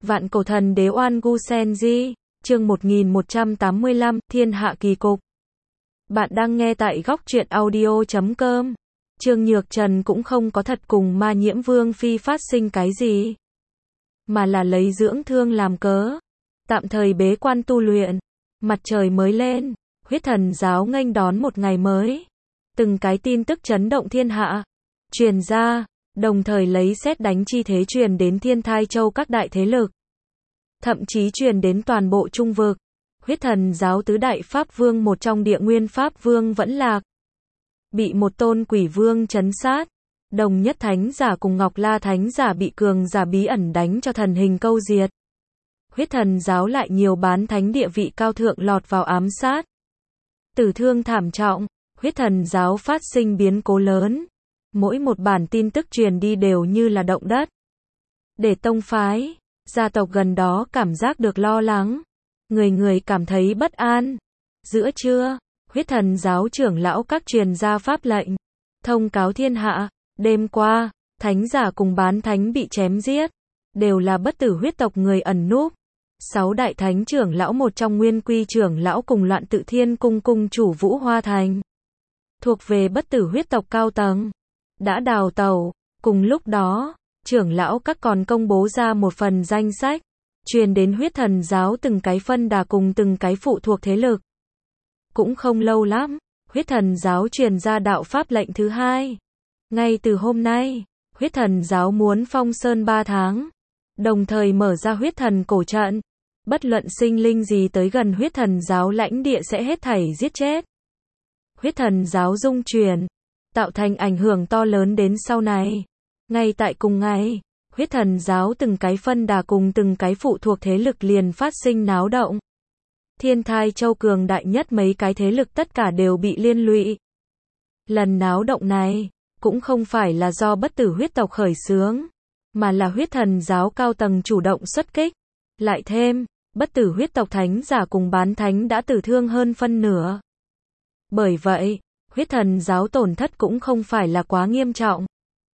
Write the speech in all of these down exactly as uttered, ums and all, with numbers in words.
Vạn cổ thần đế oan gu sen di, chương một nghìn một trăm tám mươi lăm, thiên hạ kỳ cục. Bạn đang nghe tại góc truyện audio chấm com. Trương Nhược Trần cũng không có thật cùng Ma Nhiễm Vương Phi phát sinh cái gì, mà là lấy dưỡng thương làm cớ, tạm thời bế quan tu luyện. Mặt trời mới lên, huyết thần giáo nghênh đón một ngày mới. Từng cái tin tức chấn động thiên hạ truyền ra, đồng thời lấy sét đánh chi thế truyền đến Thiên Thai Châu các đại thế lực, thậm chí truyền đến toàn bộ Trung vực. Huyết thần giáo tứ đại pháp vương một trong Địa Nguyên Pháp Vương vẫn lạc, bị một tôn quỷ vương trấn sát. Đồng Nhất Thánh Giả cùng Ngọc La Thánh Giả bị cường giả bí ẩn đánh cho thần hình câu diệt. Huyết thần giáo lại nhiều bán thánh địa vị cao thượng lọt vào ám sát, tử thương thảm trọng. Huyết thần giáo phát sinh biến cố lớn, mỗi một bản tin tức truyền đi đều như là động đất. Để tông phái, gia tộc gần đó cảm giác được lo lắng, người người cảm thấy bất an. Giữa trưa, huyết thần giáo trưởng lão các truyền ra pháp lệnh, thông cáo thiên hạ, đêm qua, thánh giả cùng bán thánh bị chém giết, đều là bất tử huyết tộc người ẩn núp. Sáu đại thánh trưởng lão một trong Nguyên Quy trưởng lão cùng Loạn Tự Thiên cung cung chủ Vũ Hoa Thành, thuộc về bất tử huyết tộc cao tầng, đã đào tẩu. Cùng lúc đó, trưởng lão các còn công bố ra một phần danh sách, truyền đến huyết thần giáo từng cái phân đà cùng từng cái phụ thuộc thế lực. Cũng không lâu lắm, huyết thần giáo truyền ra đạo pháp lệnh thứ hai. Ngay từ hôm nay, huyết thần giáo muốn phong sơn ba tháng, đồng thời mở ra huyết thần cổ trận. Bất luận sinh linh gì tới gần huyết thần giáo lãnh địa sẽ hết thảy giết chết. Huyết thần giáo dung chuyển, tạo thành ảnh hưởng to lớn đến sau này. Ngay tại cùng ngày, huyết thần giáo từng cái phân đà cùng từng cái phụ thuộc thế lực liền phát sinh náo động. Thiên Thai Châu cường đại nhất mấy cái thế lực tất cả đều bị liên lụy. Lần náo động này, cũng không phải là do bất tử huyết tộc khởi xướng, mà là huyết thần giáo cao tầng chủ động xuất kích. Lại thêm, bất tử huyết tộc thánh giả cùng bán thánh đã tử thương hơn phân nửa. Bởi vậy, huyết thần giáo tổn thất cũng không phải là quá nghiêm trọng,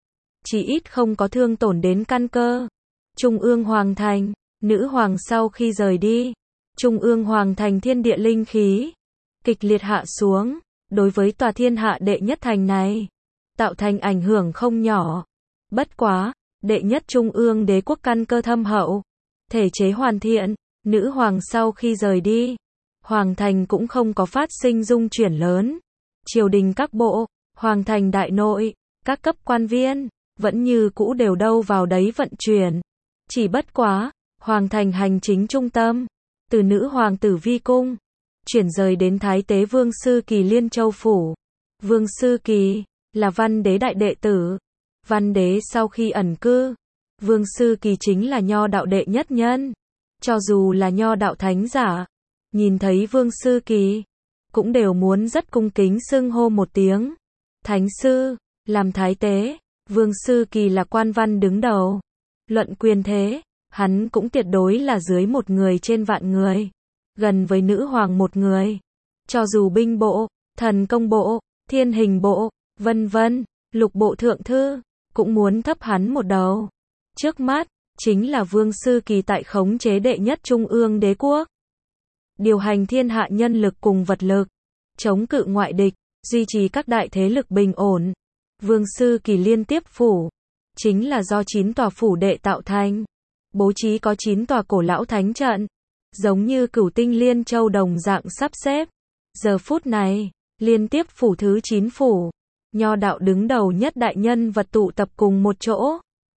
chỉ ít không có thương tổn đến căn cơ. Trung ương Hoàng Thành, nữ hoàng sau khi rời đi, Trung ương Hoàng Thành thiên địa linh khí kịch liệt hạ xuống, đối với tòa thiên hạ đệ nhất thành này, tạo thành ảnh hưởng không nhỏ. Bất quá, đệ nhất Trung ương đế quốc căn cơ thâm hậu, thể chế hoàn thiện, nữ hoàng sau khi rời đi, Hoàng Thành cũng không có phát sinh dung chuyển lớn. Triều đình các bộ, Hoàng Thành đại nội, các cấp quan viên, vẫn như cũ đều đâu vào đấy vận chuyển. Chỉ bất quá, Hoàng Thành hành chính trung tâm, từ nữ hoàng tử vi cung, chuyển rời đến Thái tế Vương Sư Kỳ Liên Châu Phủ. Vương Sư Kỳ, là văn đế đại đệ tử. Văn đế sau khi ẩn cư, Vương Sư Kỳ chính là nho đạo đệ nhất nhân. Cho dù là nho đạo thánh giả, nhìn thấy Vương Sư Kỳ, cũng đều muốn rất cung kính xưng hô một tiếng thánh sư. Làm thái tế, Vương Sư Kỳ là quan văn đứng đầu. Luận quyền thế, hắn cũng tuyệt đối là dưới một người trên vạn người, gần với nữ hoàng một người. Cho dù binh bộ, thần công bộ, thiên hình bộ, vân vân, lục bộ thượng thư, cũng muốn thấp hắn một đầu. Trước mắt, chính là Vương Sư Kỳ tại khống chế đệ nhất Trung ương đế quốc, điều hành thiên hạ nhân lực cùng vật lực, chống cự ngoại địch, duy trì các đại thế lực bình ổn. Vương Sư Kỳ liên tiếp phủ, chính là do chín tòa phủ đệ tạo thành, bố trí có chín tòa cổ lão thánh trận, giống như Cửu Tinh Liên Châu đồng dạng sắp xếp. Giờ phút này, liên tiếp phủ thứ chín phủ, nho đạo đứng đầu nhất đại nhân vật tụ tập cùng một chỗ,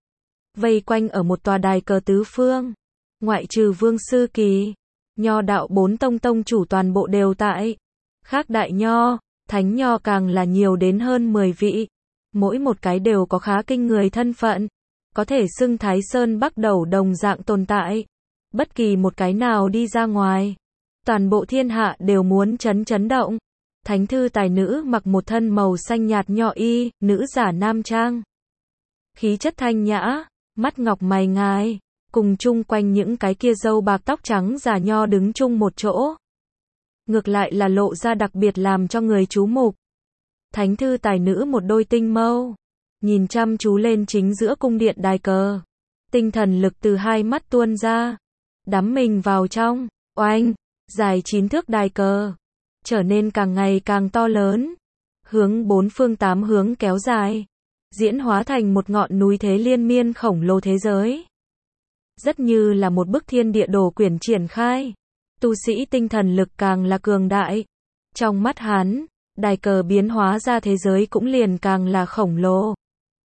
vây quanh ở một tòa đài cờ tứ phương. Ngoại trừ Vương Sư Kỳ, nho đạo bốn tông tông chủ toàn bộ đều tại. Khác đại nho, thánh nho càng là nhiều đến hơn mười vị. Mỗi một cái đều có khá kinh người thân phận, có thể xưng Thái Sơn Bắc Đầu đồng dạng tồn tại. Bất kỳ một cái nào đi ra ngoài, toàn bộ thiên hạ đều muốn chấn chấn động. Thánh thư tài nữ mặc một thân màu xanh nhạt nho y, nữ giả nam trang, khí chất thanh nhã, mắt ngọc mày ngài, cùng chung quanh những cái kia râu bạc tóc trắng giả nho đứng chung một chỗ, ngược lại là lộ ra đặc biệt làm cho người chú mục. Thánh thư tài nữ một đôi tinh mâu, nhìn chăm chú lên chính giữa cung điện đài cờ, tinh thần lực từ hai mắt tuôn ra, đắm mình vào trong, oanh, dài chín thước đài cờ, trở nên càng ngày càng to lớn, hướng bốn phương tám hướng kéo dài, diễn hóa thành một ngọn núi thế liên miên khổng lồ thế giới. Rất như là một bức thiên địa đồ quyển triển khai, tu sĩ tinh thần lực càng là cường đại. Trong mắt hắn, đài cờ biến hóa ra thế giới cũng liền càng là khổng lồ.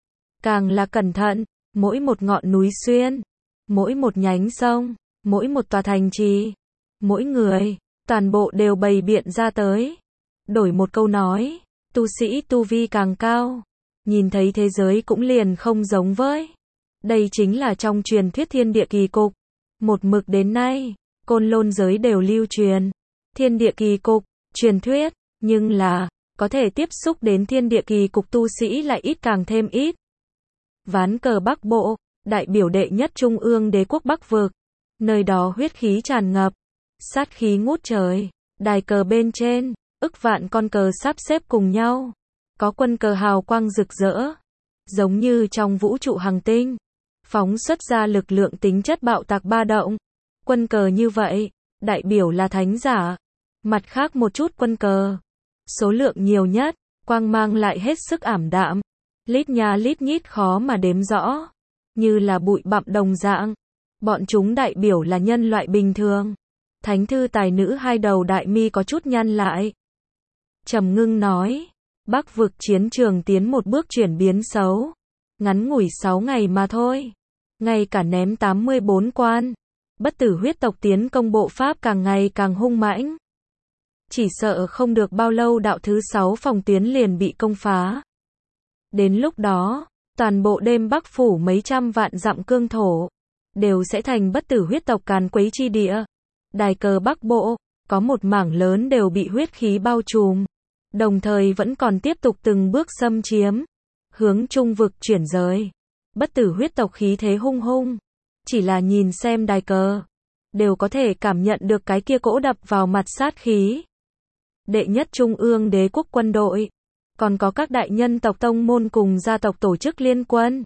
Càng là cẩn thận, mỗi một ngọn núi xuyên, mỗi một nhánh sông, mỗi một tòa thành trì, mỗi người, toàn bộ đều bày biện ra tới. Đổi một câu nói, tu sĩ tu vi càng cao, nhìn thấy thế giới cũng liền không giống với. Đây chính là trong truyền thuyết thiên địa kỳ cục. Một mực đến nay, côn lôn giới đều lưu truyền. Thiên địa kỳ cục, truyền thuyết, nhưng là, có thể tiếp xúc đến thiên địa kỳ cục tu sĩ lại ít càng thêm ít. Ván cờ Bắc Bộ, đại biểu đệ nhất trung ương đế quốc Bắc Vực. Nơi đó huyết khí tràn ngập, sát khí ngút trời. Đài cờ bên trên, ức vạn con cờ sắp xếp cùng nhau. Có quân cờ hào quang rực rỡ, giống như trong vũ trụ hành tinh, phóng xuất ra lực lượng tính chất bạo tạc ba động. Quân cờ như vậy, đại biểu là thánh giả. Mặt khác một chút quân cờ, số lượng nhiều nhất, quang mang lại hết sức ảm đạm, lít nha lít nhít khó mà đếm rõ, như là bụi bặm đồng dạng. Bọn chúng đại biểu là nhân loại bình thường. Thánh thư tài nữ hai đầu đại mi có chút nhăn lại, trầm ngưng nói, Bắc Vực chiến trường tiến một bước chuyển biến xấu, ngắn ngủi sáu ngày mà thôi, ngay cả ném tám mươi bốn quan, bất tử huyết tộc tiến công bộ pháp càng ngày càng hung mãnh. Chỉ sợ không được bao lâu đạo thứ sáu phòng tuyến liền bị công phá. Đến lúc đó, toàn bộ đêm Bắc phủ mấy trăm vạn dặm cương thổ, đều sẽ thành bất tử huyết tộc càn quấy chi địa. Đài cờ Bắc Bộ, có một mảng lớn đều bị huyết khí bao trùm, đồng thời vẫn còn tiếp tục từng bước xâm chiếm, hướng trung vực chuyển giới. Bất tử huyết tộc khí thế hung hung, chỉ là nhìn xem đài cờ, đều có thể cảm nhận được cái kia cỗ đập vào mặt sát khí. Đệ nhất trung ương đế quốc quân đội, còn có các đại nhân tộc tông môn cùng gia tộc tổ chức liên quân.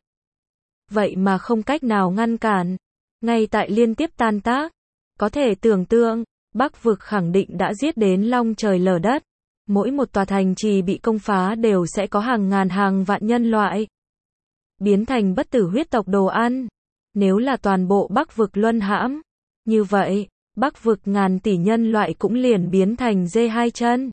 Vậy mà không cách nào ngăn cản, ngay tại liên tiếp tan tác. Có thể tưởng tượng, Bắc Vực khẳng định đã giết đến long trời lở đất. Mỗi một tòa thành trì bị công phá đều sẽ có hàng ngàn hàng vạn nhân loại biến thành bất tử huyết tộc đồ ăn. Nếu là toàn bộ Bắc Vực luân hãm, như vậy, Bắc Vực ngàn tỷ nhân loại cũng liền biến thành dê hai chân,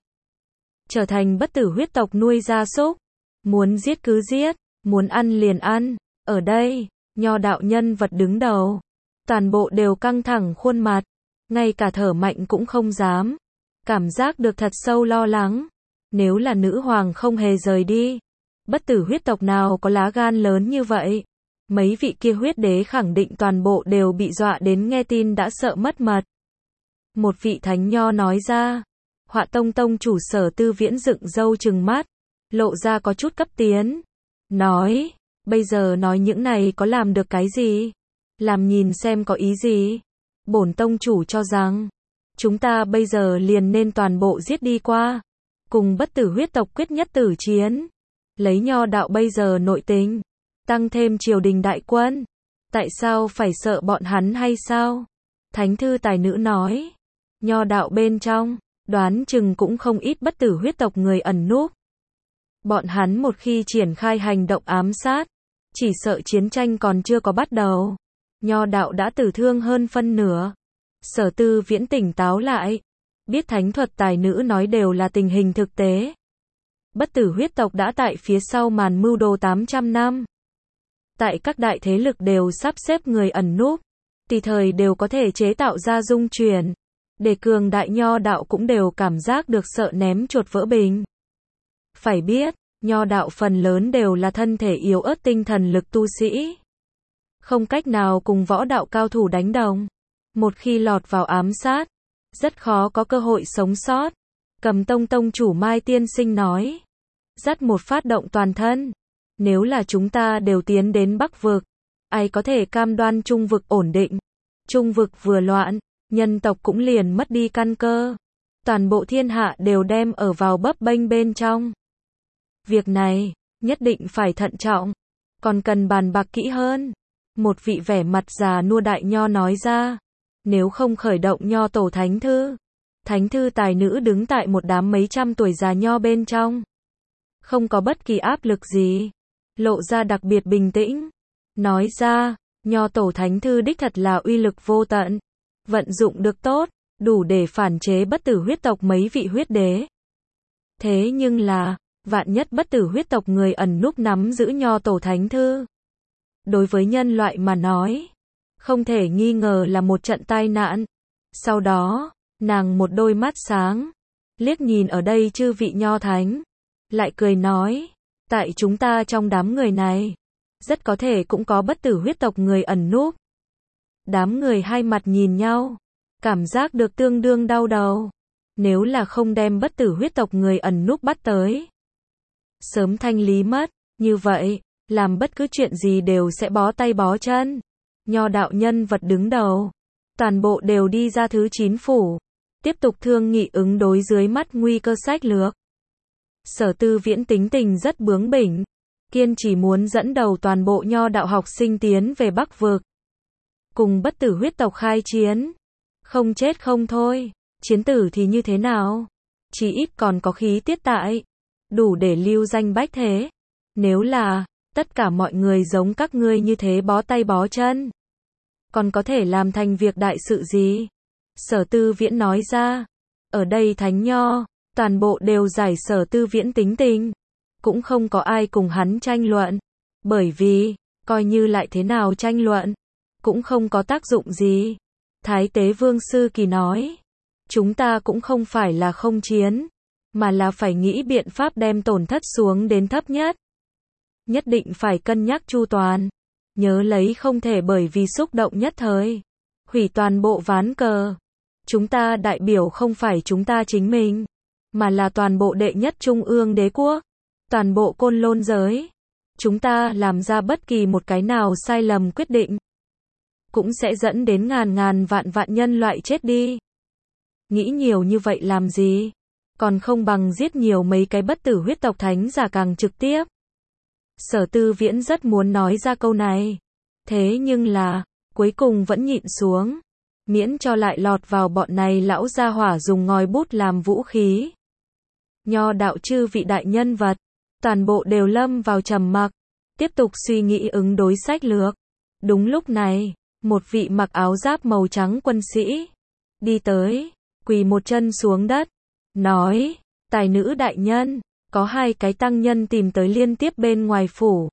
trở thành bất tử huyết tộc nuôi gia súc. Muốn giết cứ giết, muốn ăn liền ăn. Ở đây, Nho đạo nhân vật đứng đầu, toàn bộ đều căng thẳng khuôn mặt, ngay cả thở mạnh cũng không dám. Cảm giác được thật sâu lo lắng. Nếu là nữ hoàng không hề rời đi, bất tử huyết tộc nào có lá gan lớn như vậy? Mấy vị kia huyết đế khẳng định toàn bộ đều bị dọa đến nghe tin đã sợ mất mật. Một vị thánh nho nói ra. Họa tông tông chủ Sở Tư Viễn dựng râu trừng mắt, lộ ra có chút cấp tiến. Nói, bây giờ nói những này có làm được cái gì? Làm nhìn xem có ý gì? Bổn tông chủ cho rằng, chúng ta bây giờ liền nên toàn bộ giết đi qua, cùng bất tử huyết tộc quyết nhất tử chiến. Lấy nho đạo bây giờ nội tình, tăng thêm triều đình đại quân, tại sao phải sợ bọn hắn hay sao? Thánh thư tài nữ nói, nho đạo bên trong, đoán chừng cũng không ít bất tử huyết tộc người ẩn núp. Bọn hắn một khi triển khai hành động ám sát, chỉ sợ chiến tranh còn chưa có bắt đầu, nho đạo đã tử thương hơn phân nửa. Sở Tư Viễn tỉnh táo lại, biết thánh thuật tài nữ nói đều là tình hình thực tế. Bất tử huyết tộc đã tại phía sau màn mưu đồ tám trăm năm. Tại các đại thế lực đều sắp xếp người ẩn núp, tùy thời đều có thể chế tạo ra dung chuyển, để cường đại nho đạo cũng đều cảm giác được sợ ném chuột vỡ bình. Phải biết, nho đạo phần lớn đều là thân thể yếu ớt tinh thần lực tu sĩ, không cách nào cùng võ đạo cao thủ đánh đồng. Một khi lọt vào ám sát, rất khó có cơ hội sống sót. Cầm tông tông chủ Mai Tiên Sinh nói, dắt một phát động toàn thân. Nếu là chúng ta đều tiến đến Bắc Vực, ai có thể cam đoan Trung Vực ổn định? Trung Vực vừa loạn, nhân tộc cũng liền mất đi căn cơ. Toàn bộ thiên hạ đều đem ở vào bấp bênh bên trong. Việc này, nhất định phải thận trọng, còn cần bàn bạc kỹ hơn. Một vị vẻ mặt già nua đại nho nói ra. Nếu không khởi động nho tổ thánh thư. Thánh thư tài nữ đứng tại một đám mấy trăm tuổi già nho bên trong. Không có bất kỳ áp lực gì. Lộ ra đặc biệt bình tĩnh. Nói ra, nho tổ thánh thư đích thật là uy lực vô tận. Vận dụng được tốt, đủ để phản chế bất tử huyết tộc mấy vị huyết đế. Thế nhưng là, vạn nhất bất tử huyết tộc người ẩn núp nắm giữ nho tổ thánh thư. Đối với nhân loại mà nói, không thể nghi ngờ là một trận tai nạn. Sau đó, nàng một đôi mắt sáng, liếc nhìn ở đây chư vị nho thánh, lại cười nói, tại chúng ta trong đám người này, rất có thể cũng có bất tử huyết tộc người ẩn núp. Đám người hai mặt nhìn nhau, cảm giác được tương đương đau đầu. Nếu là không đem bất tử huyết tộc người ẩn núp bắt tới, sớm thanh lý mất, như vậy, làm bất cứ chuyện gì đều sẽ bó tay bó chân. Nho đạo nhân vật đứng đầu, toàn bộ đều đi ra thứ chín phủ, tiếp tục thương nghị ứng đối dưới mắt nguy cơ sách lược. Sở Tư Viễn tính tình rất bướng bỉnh, kiên chỉ muốn dẫn đầu toàn bộ nho đạo học sinh tiến về Bắc Vực, cùng bất tử huyết tộc khai chiến. Không chết không thôi, chiến tử thì như thế nào? Chỉ ít còn có khí tiết tại, đủ để lưu danh bách thế. Nếu là, tất cả mọi người giống các ngươi như thế bó tay bó chân, còn có thể làm thành việc đại sự gì? Sở Tư Viễn nói ra. Ở đây thánh nho, toàn bộ đều giải Sở Tư Viễn tính tình. Cũng không có ai cùng hắn tranh luận. Bởi vì, coi như lại thế nào tranh luận, cũng không có tác dụng gì. Thái Tế Vương Sư Kỳ nói, chúng ta cũng không phải là không chiến, mà là phải nghĩ biện pháp đem tổn thất xuống đến thấp nhất. Nhất định phải cân nhắc chu toàn. Nhớ lấy không thể bởi vì xúc động nhất thời, hủy toàn bộ ván cờ. Chúng ta đại biểu không phải chúng ta chính mình, mà là toàn bộ đệ nhất trung ương đế quốc, toàn bộ côn lôn giới. Chúng ta làm ra bất kỳ một cái nào sai lầm quyết định, cũng sẽ dẫn đến ngàn ngàn vạn vạn nhân loại chết đi. Nghĩ nhiều như vậy làm gì? Còn không bằng giết nhiều mấy cái bất tử huyết tộc thánh giả càng trực tiếp. Sở Tư Viễn rất muốn nói ra câu này. Thế nhưng là, cuối cùng vẫn nhịn xuống. Miễn cho lại lọt vào bọn này lão gia hỏa dùng ngòi bút làm vũ khí. Nho đạo chư vị đại nhân vật, toàn bộ đều lâm vào trầm mặc, tiếp tục suy nghĩ ứng đối sách lược. Đúng lúc này, một vị mặc áo giáp màu trắng quân sĩ đi tới, quỳ một chân xuống đất, nói, tài nữ đại nhân, có hai cái tăng nhân tìm tới liên tiếp bên ngoài phủ.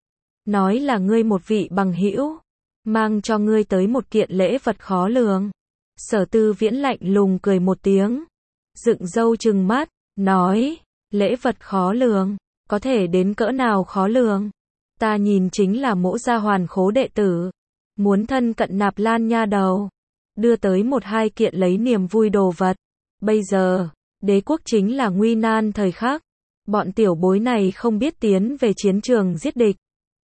Nói là ngươi một vị bằng hữu, mang cho ngươi tới một kiện lễ vật khó lường. Sở Tư Viễn lạnh lùng cười một tiếng, dựng râu trừng mắt, nói, lễ vật khó lường, có thể đến cỡ nào khó lường? Ta nhìn chính là mỗ gia hoàn khố đệ tử, muốn thân cận Nạp Lan nha đầu, đưa tới một hai kiện lấy niềm vui đồ vật. Bây giờ, đế quốc chính là nguy nan thời khắc, bọn tiểu bối này không biết tiến về chiến trường giết địch,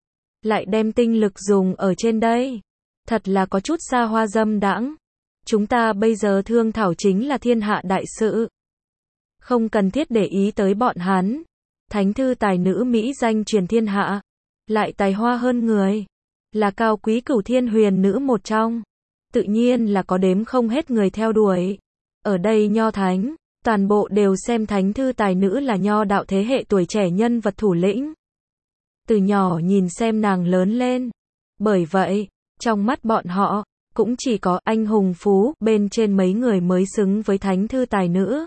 lại đem tinh lực dùng ở trên đây, thật là có chút xa hoa dâm đãng. Chúng ta bây giờ thương thảo chính là thiên hạ đại sự, không cần thiết để ý tới bọn hắn. Thánh thư tài nữ mỹ danh truyền thiên hạ, lại tài hoa hơn người, là cao quý cửu thiên huyền nữ một trong, tự nhiên là có đếm không hết người theo đuổi. Ở đây nho thánh, toàn bộ đều xem thánh thư tài nữ là nho đạo thế hệ tuổi trẻ nhân vật thủ lĩnh. Từ nhỏ nhìn xem nàng lớn lên. Bởi vậy, trong mắt bọn họ, cũng chỉ có anh hùng phú bên trên mấy người mới xứng với thánh thư tài nữ.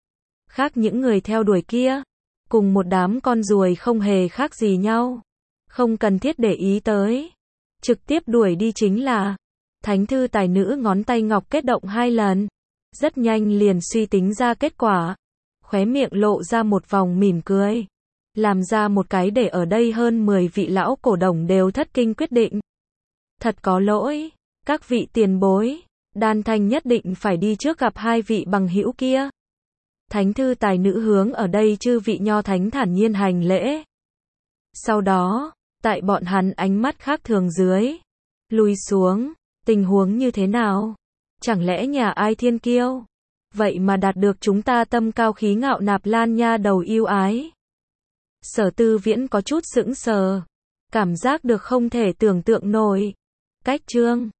Khác những người theo đuổi kia, cùng một đám con ruồi không hề khác gì nhau. Không cần thiết để ý tới. Trực tiếp đuổi đi chính là. Thánh thư tài nữ ngón tay ngọc kết động hai lần. Rất nhanh liền suy tính ra kết quả. Khóe miệng lộ ra một vòng mỉm cười. Làm ra một cái để ở đây hơn mười vị lão cổ đồng đều thất kinh quyết định. Thật có lỗi. Các vị tiền bối. Đan Thanh nhất định phải đi trước gặp hai vị bằng hữu kia. Thánh thư tài nữ hướng ở đây chư vị nho thánh thản nhiên hành lễ. Sau đó, tại bọn hắn ánh mắt khác thường dưới, lùi xuống, tình huống như thế nào? Chẳng lẽ nhà ai thiên kiêu? Vậy mà đạt được chúng ta tâm cao khí ngạo Nạp Lan nha đầu yêu ái. Sở Tư Viễn có chút sững sờ. Cảm giác được không thể tưởng tượng nổi. Cách chương